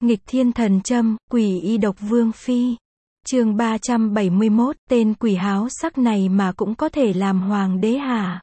Nghịch thiên thần châm, quỷ y độc vương phi. Chương 371, tên quỷ háo sắc này mà cũng có thể làm hoàng đế hả?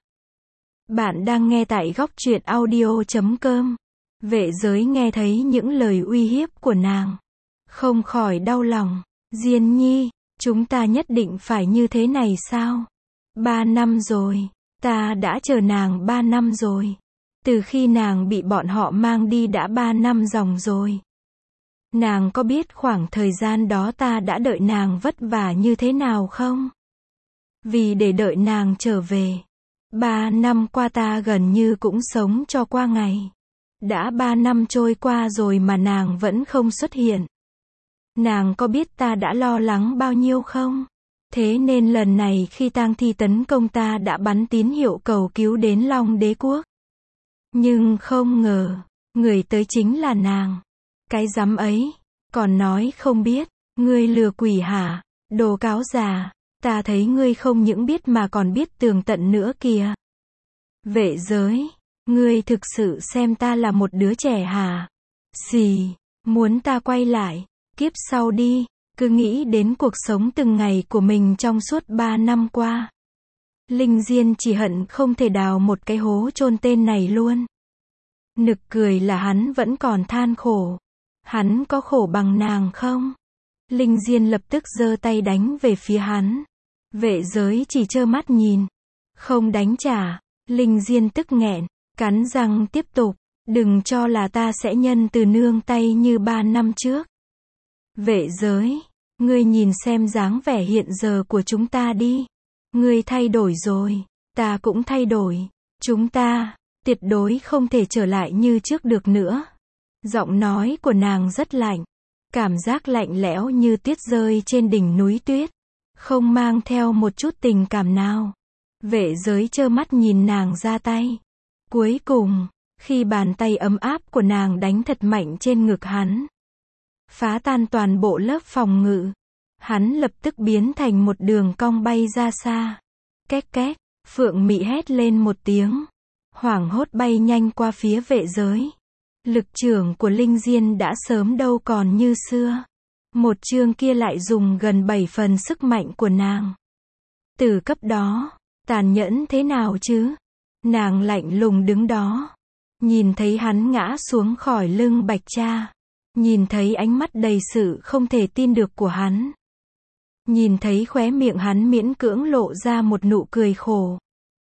Bạn đang nghe tại góc truyện audio.com. Vệ giới nghe thấy những lời uy hiếp của nàng, không khỏi đau lòng. Diên nhi, chúng ta nhất định phải như thế này sao? 3 năm rồi, ta đã chờ nàng 3 năm rồi. Từ khi nàng bị bọn họ mang đi đã 3 năm ròng rồi. Nàng có biết khoảng thời gian đó ta đã đợi nàng vất vả như thế nào không? Vì để đợi nàng trở về, 3 năm qua ta gần như cũng sống cho qua ngày. Đã 3 năm trôi qua rồi mà nàng vẫn không xuất hiện. Nàng có biết ta đã lo lắng bao nhiêu không? Thế nên lần này khi tang thi tấn công ta đã bắn tín hiệu cầu cứu đến Long Đế Quốc. Nhưng không ngờ, người tới chính là nàng. Cái rắm ấy, còn nói không biết, ngươi lừa quỷ hả? Đồ cáo già, ta thấy ngươi không những biết mà còn biết tường tận nữa kìa. Vệ giới, ngươi thực sự xem ta là một đứa trẻ hả? Xì, muốn ta quay lại, kiếp sau đi, cứ nghĩ đến cuộc sống từng ngày của mình trong suốt 3 năm qua. Linh Diên chỉ hận không thể đào một cái hố chôn tên này luôn. Nực cười là hắn vẫn còn than khổ. Hắn có khổ bằng nàng không? Linh Diên lập tức giơ tay đánh về phía hắn. Vệ giới chỉ trơ mắt nhìn, không đánh trả. Linh Diên tức nghẹn, cắn răng tiếp tục. Đừng cho là ta sẽ nhân từ nương tay như 3 năm trước. Vệ giới, ngươi nhìn xem dáng vẻ hiện giờ của chúng ta đi. Ngươi thay đổi rồi, ta cũng thay đổi. Chúng ta tuyệt đối không thể trở lại như trước được nữa. Giọng nói của nàng rất lạnh, cảm giác lạnh lẽo như tuyết rơi trên đỉnh núi tuyết, không mang theo một chút tình cảm nào. Vệ giới trơ mắt nhìn nàng ra tay. Cuối cùng, khi bàn tay ấm áp của nàng đánh thật mạnh trên ngực hắn, phá tan toàn bộ lớp phòng ngự, hắn lập tức biến thành một đường cong bay ra xa. Két két, Phượng Mị hét lên một tiếng, hoảng hốt bay nhanh qua phía vệ giới. Lực trưởng của Linh Diên đã sớm đâu còn như xưa. Một chương kia lại dùng gần 7 phần sức mạnh của nàng. Từ cấp đó, tàn nhẫn thế nào chứ? Nàng lạnh lùng đứng đó, nhìn thấy hắn ngã xuống khỏi lưng Bạch Cha, nhìn thấy ánh mắt đầy sự không thể tin được của hắn, nhìn thấy khóe miệng hắn miễn cưỡng lộ ra một nụ cười khổ,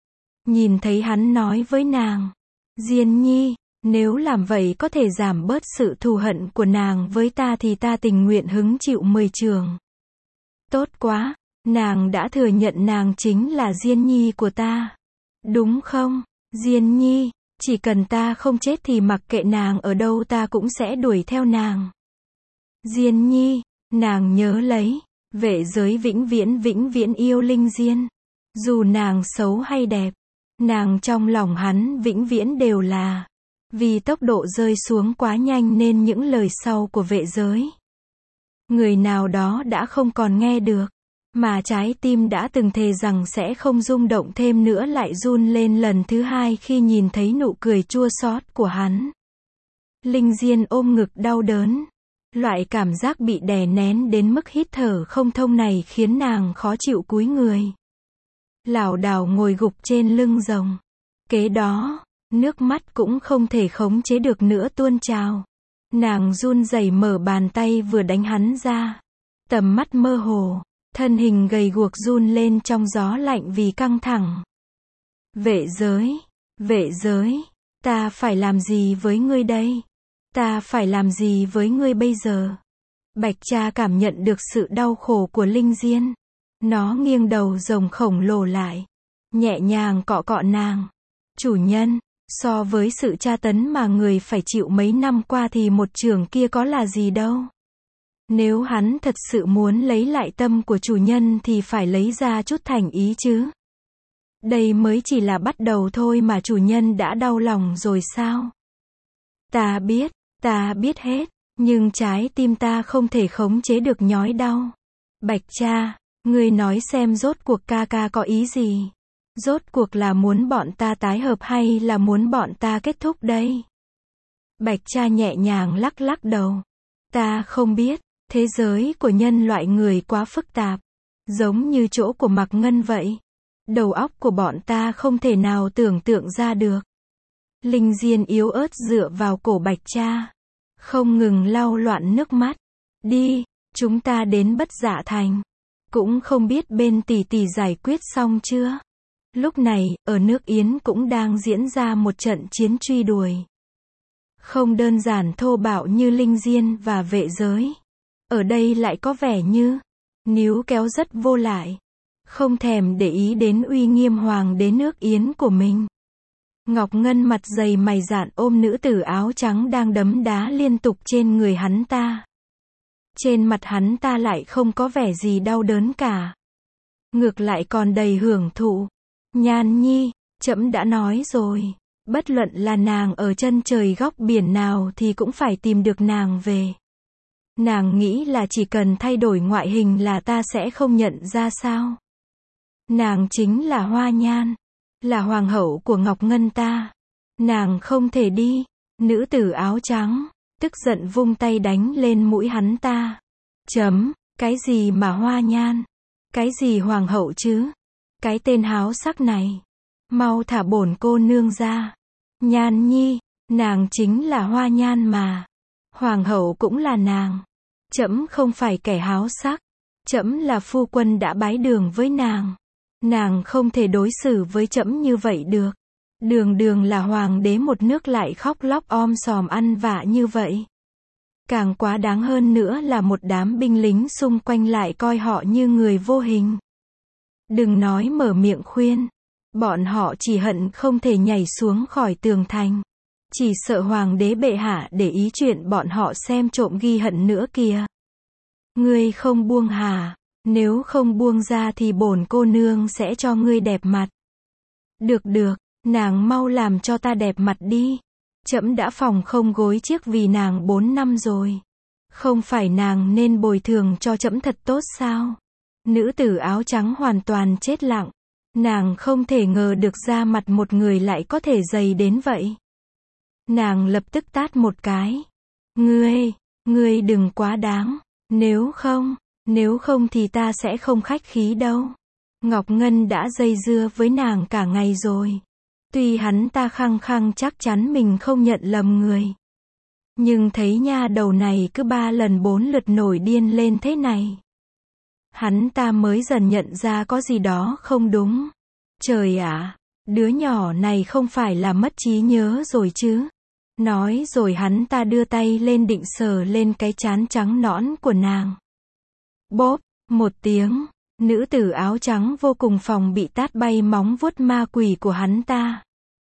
nhìn thấy hắn nói với nàng, Diên nhi, nếu làm vậy có thể giảm bớt sự thù hận của nàng với ta thì ta tình nguyện hứng chịu 10 trường. Tốt quá, nàng đã thừa nhận nàng chính là Diên nhi của ta. Đúng không, Diên nhi, chỉ cần ta không chết thì mặc kệ nàng ở đâu ta cũng sẽ đuổi theo nàng. Diên nhi, nàng nhớ lấy, vệ giới vĩnh viễn yêu Linh Diên. Dù nàng xấu hay đẹp, nàng trong lòng hắn vĩnh viễn đều là. Vì tốc độ rơi xuống quá nhanh nên những lời sau của vệ giới, người nào đó đã không còn nghe được, mà trái tim đã từng thề rằng sẽ không rung động thêm nữa lại run lên lần thứ hai khi nhìn thấy nụ cười chua xót của hắn. Linh Diên ôm ngực đau đớn. Loại cảm giác bị đè nén đến mức hít thở không thông này khiến nàng khó chịu cúi người, lảo đảo ngồi gục trên lưng rồng. Kế đó, nước mắt cũng không thể khống chế được nữa tuôn trào. Nàng run rẩy mở bàn tay vừa đánh hắn ra. Tầm mắt mơ hồ, thân hình gầy guộc run lên trong gió lạnh vì căng thẳng. Vệ giới, ta phải làm gì với ngươi đây? Ta phải làm gì với ngươi bây giờ? Bạch Cha cảm nhận được sự đau khổ của Linh Diên. Nó nghiêng đầu rồng khổng lồ lại, nhẹ nhàng cọ cọ nàng. Chủ nhân, so với sự tra tấn mà người phải chịu mấy năm qua thì một chưởng kia có là gì đâu. Nếu hắn thật sự muốn lấy lại tâm của chủ nhân thì phải lấy ra chút thành ý chứ. Đây mới chỉ là bắt đầu thôi mà chủ nhân đã đau lòng rồi sao? Ta biết hết, nhưng trái tim ta không thể khống chế được nhói đau. Bạch Cha, ngươi nói xem rốt cuộc ca ca có ý gì? Rốt cuộc là muốn bọn ta tái hợp hay là muốn bọn ta kết thúc đây? Bạch Cha nhẹ nhàng lắc lắc đầu. Ta không biết, thế giới của nhân loại người quá phức tạp. Giống như chỗ của Mạc Ngân vậy. Đầu óc của bọn ta không thể nào tưởng tượng ra được. Linh Diên yếu ớt dựa vào cổ Bạch Cha. Không ngừng lau loạn nước mắt. Đi, chúng ta đến Bất Dạ Thành. Cũng không biết bên tỷ tỷ giải quyết xong chưa. Lúc này, ở nước Yến cũng đang diễn ra một trận chiến truy đuổi. Không đơn giản thô bạo như Linh Diên và vệ giới. Ở đây lại có vẻ như níu kéo rất vô lại. Không thèm để ý đến uy nghiêm hoàng đế nước Yến của mình. Ngọc Ngân mặt dày mày dạn ôm nữ tử áo trắng đang đấm đá liên tục trên người hắn ta. Trên mặt hắn ta lại không có vẻ gì đau đớn cả. Ngược lại còn đầy hưởng thụ. Nhan Nhi, trẫm đã nói rồi. Bất luận là nàng ở chân trời góc biển nào thì cũng phải tìm được nàng về. Nàng nghĩ là chỉ cần thay đổi ngoại hình là ta sẽ không nhận ra sao. Nàng chính là Hoa Nhan. Là hoàng hậu của Ngọc Ngân ta. Nàng không thể đi. Nữ tử áo trắng tức giận vung tay đánh lên mũi hắn ta. Cái gì mà Hoa Nhan? Cái gì hoàng hậu chứ? Cái tên háo sắc này. Mau thả bổn cô nương ra. Nhan Nhi, nàng chính là Hoa Nhan mà. Hoàng hậu cũng là nàng. Trẫm không phải kẻ háo sắc. Trẫm là phu quân đã bái đường với nàng. Nàng không thể đối xử với trẫm như vậy được. Đường đường là hoàng đế một nước lại khóc lóc om sòm ăn vạ như vậy. Càng quá đáng hơn nữa là một đám binh lính xung quanh lại coi họ như người vô hình. Đừng nói mở miệng khuyên. Bọn họ chỉ hận không thể nhảy xuống khỏi tường thành. Chỉ sợ hoàng đế bệ hạ để ý chuyện bọn họ xem trộm ghi hận nữa kìa. Ngươi không buông hả? Nếu không buông ra thì bổn cô nương sẽ cho ngươi đẹp mặt. Được, nàng mau làm cho ta đẹp mặt đi. Trẫm đã phòng không gối chiếc vì nàng 4 năm rồi. Không phải nàng nên bồi thường cho trẫm thật tốt sao? Nữ tử áo trắng hoàn toàn chết lặng. Nàng không thể ngờ được da mặt một người lại có thể dày đến vậy. Nàng lập tức tát một cái. Ngươi đừng quá đáng. Nếu không thì ta sẽ không khách khí đâu. Ngọc Ngân đã dây dưa với nàng cả ngày rồi. Tuy hắn ta khăng khăng chắc chắn mình không nhận lầm người. Nhưng thấy nha đầu này cứ 3 lần 4 lượt nổi điên lên thế này. Hắn ta mới dần nhận ra có gì đó không đúng. Trời ạ, đứa nhỏ này không phải là mất trí nhớ rồi chứ. Nói rồi hắn ta đưa tay lên định sờ lên cái trán trắng nõn của nàng. Bốp, một tiếng, nữ tử áo trắng vô cùng phòng bị tát bay móng vuốt ma quỷ của hắn ta.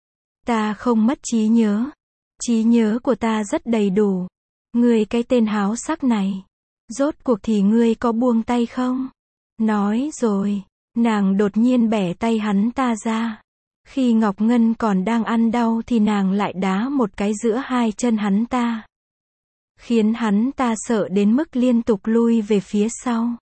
Ta không mất trí nhớ. Trí nhớ của ta rất đầy đủ. Ngươi cái tên háo sắc này. Rốt cuộc thì ngươi có buông tay không? Nói rồi, nàng đột nhiên bẻ tay hắn ta ra. Khi Ngọc Ngân còn đang ăn đau thì nàng lại đá một cái giữa hai chân hắn ta. Khiến hắn ta sợ đến mức liên tục lui về phía sau.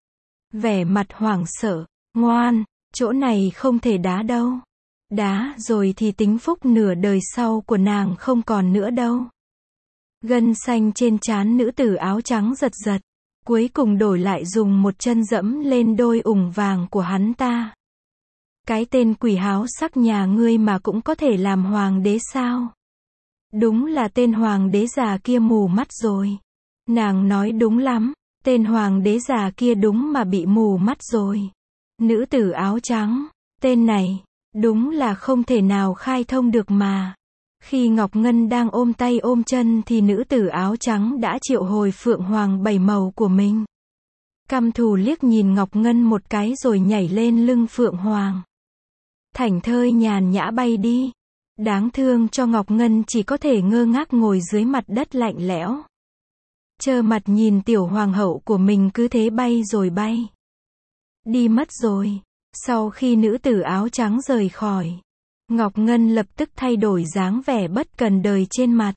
Vẻ mặt hoảng sợ, ngoan, chỗ này không thể đá đâu. Đá rồi thì tính phúc nửa đời sau của nàng không còn nữa đâu. Gân xanh trên trán nữ tử áo trắng giật giật. Cuối cùng đổi lại dùng một chân dẫm lên đôi ủng vàng của hắn ta. Cái tên quỷ háo sắc nhà ngươi mà cũng có thể làm hoàng đế sao? Đúng là tên hoàng đế già kia mù mắt rồi. Nàng nói đúng lắm, tên hoàng đế già kia đúng mà bị mù mắt rồi. Nữ tử áo trắng, tên này, đúng là không thể nào khai thông được mà. Khi Ngọc Ngân đang ôm tay ôm chân thì nữ tử áo trắng đã triệu hồi phượng hoàng 7 màu của mình. Căm thù liếc nhìn Ngọc Ngân một cái rồi nhảy lên lưng phượng hoàng. Thảnh thơi nhàn nhã bay đi. Đáng thương cho Ngọc Ngân chỉ có thể ngơ ngác ngồi dưới mặt đất lạnh lẽo. Trơ mặt nhìn tiểu hoàng hậu của mình cứ thế bay rồi bay. Đi mất rồi. Sau khi nữ tử áo trắng rời khỏi, Ngọc Ngân lập tức thay đổi dáng vẻ bất cần đời trên mặt.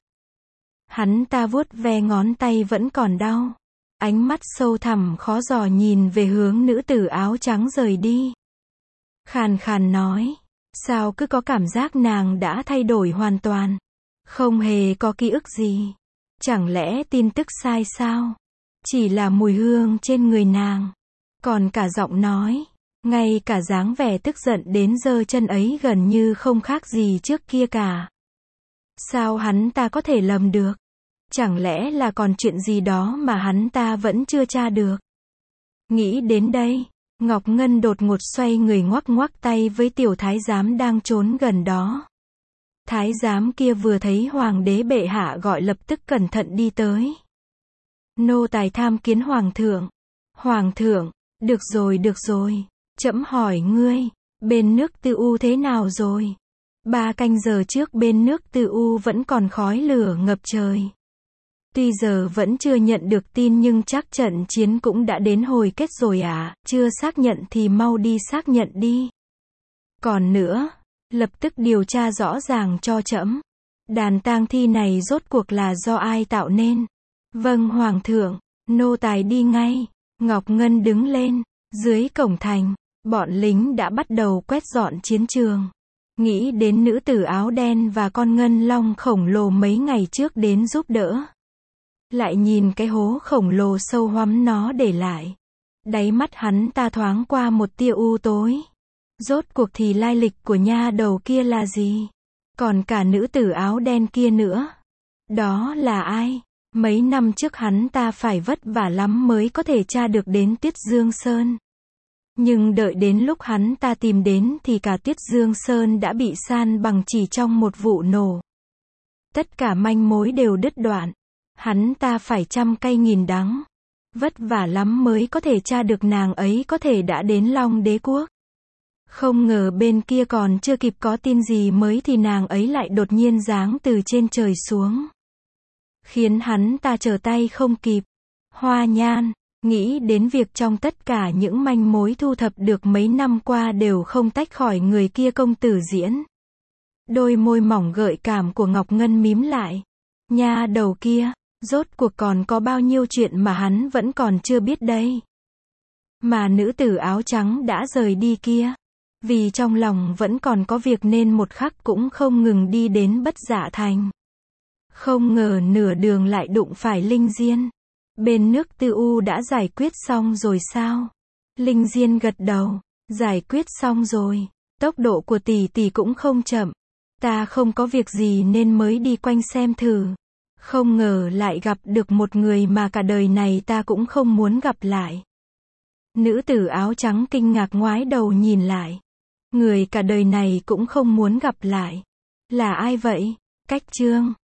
Hắn ta vuốt ve ngón tay vẫn còn đau. Ánh mắt sâu thẳm khó dò nhìn về hướng nữ tử áo trắng rời đi. Khàn khàn nói, sao cứ có cảm giác nàng đã thay đổi hoàn toàn. Không hề có ký ức gì. Chẳng lẽ tin tức sai sao? Chỉ là mùi hương trên người nàng. Còn cả giọng nói. Ngay cả dáng vẻ tức giận đến giơ chân ấy gần như không khác gì trước kia cả. Sao hắn ta có thể lầm được? Chẳng lẽ là còn chuyện gì đó mà hắn ta vẫn chưa tra được? Nghĩ đến đây, Ngọc Ngân đột ngột xoay người ngoắc ngoắc tay với tiểu thái giám đang trốn gần đó. Thái giám kia vừa thấy hoàng đế bệ hạ gọi lập tức cẩn thận đi tới. Nô tài tham kiến hoàng thượng. Hoàng thượng, được rồi. Trẫm hỏi ngươi, bên nước Tư U thế nào rồi? 3 canh giờ trước bên nước Tư U vẫn còn khói lửa ngập trời. Tuy giờ vẫn chưa nhận được tin nhưng chắc trận chiến cũng đã đến hồi kết rồi à, chưa xác nhận thì mau đi xác nhận đi. Còn nữa, lập tức điều tra rõ ràng cho trẫm. Đàn tang thi này rốt cuộc là do ai tạo nên? Vâng hoàng thượng, nô tài đi ngay. Ngọc Ngân đứng lên, dưới cổng thành, bọn lính đã bắt đầu quét dọn chiến trường. Nghĩ đến nữ tử áo đen và con ngân long khổng lồ mấy ngày trước đến giúp đỡ. Lại nhìn cái hố khổng lồ sâu hoắm nó để lại. Đáy mắt hắn ta thoáng qua một tia u tối. Rốt cuộc thì lai lịch của nha đầu kia là gì? Còn cả nữ tử áo đen kia nữa. Đó là ai? Mấy năm trước hắn ta phải vất vả lắm mới có thể tra được đến Tuyết Dương Sơn. Nhưng đợi đến lúc hắn ta tìm đến thì cả Tuyết Dương Sơn đã bị san bằng chỉ trong một vụ nổ. Tất cả manh mối đều đứt đoạn. Hắn ta phải trăm cay nghìn đắng. Vất vả lắm mới có thể tra được nàng ấy có thể đã đến Long Đế Quốc. Không ngờ bên kia còn chưa kịp có tin gì mới thì nàng ấy lại đột nhiên giáng từ trên trời xuống. Khiến hắn ta trở tay không kịp. Hoa Nhan, nghĩ đến việc trong tất cả những manh mối thu thập được mấy năm qua đều không tách khỏi người kia công tử Diễn. Đôi môi mỏng gợi cảm của Ngọc Ngân mím lại. Nha đầu kia, rốt cuộc còn có bao nhiêu chuyện mà hắn vẫn còn chưa biết đây. Mà nữ tử áo trắng đã rời đi kia. Vì trong lòng vẫn còn có việc nên một khắc cũng không ngừng đi đến Bất Dạ Thành. Không ngờ nửa đường lại đụng phải Linh Diên. Bên nước Tư U đã giải quyết xong rồi sao? Linh Diên gật đầu. Giải quyết xong rồi. Tốc độ của tỷ tỷ cũng không chậm. Ta không có việc gì nên mới đi quanh xem thử. Không ngờ lại gặp được một người mà cả đời này ta cũng không muốn gặp lại. Nữ tử áo trắng kinh ngạc ngoái đầu nhìn lại. Người cả đời này cũng không muốn gặp lại. Là ai vậy? Cách Trương.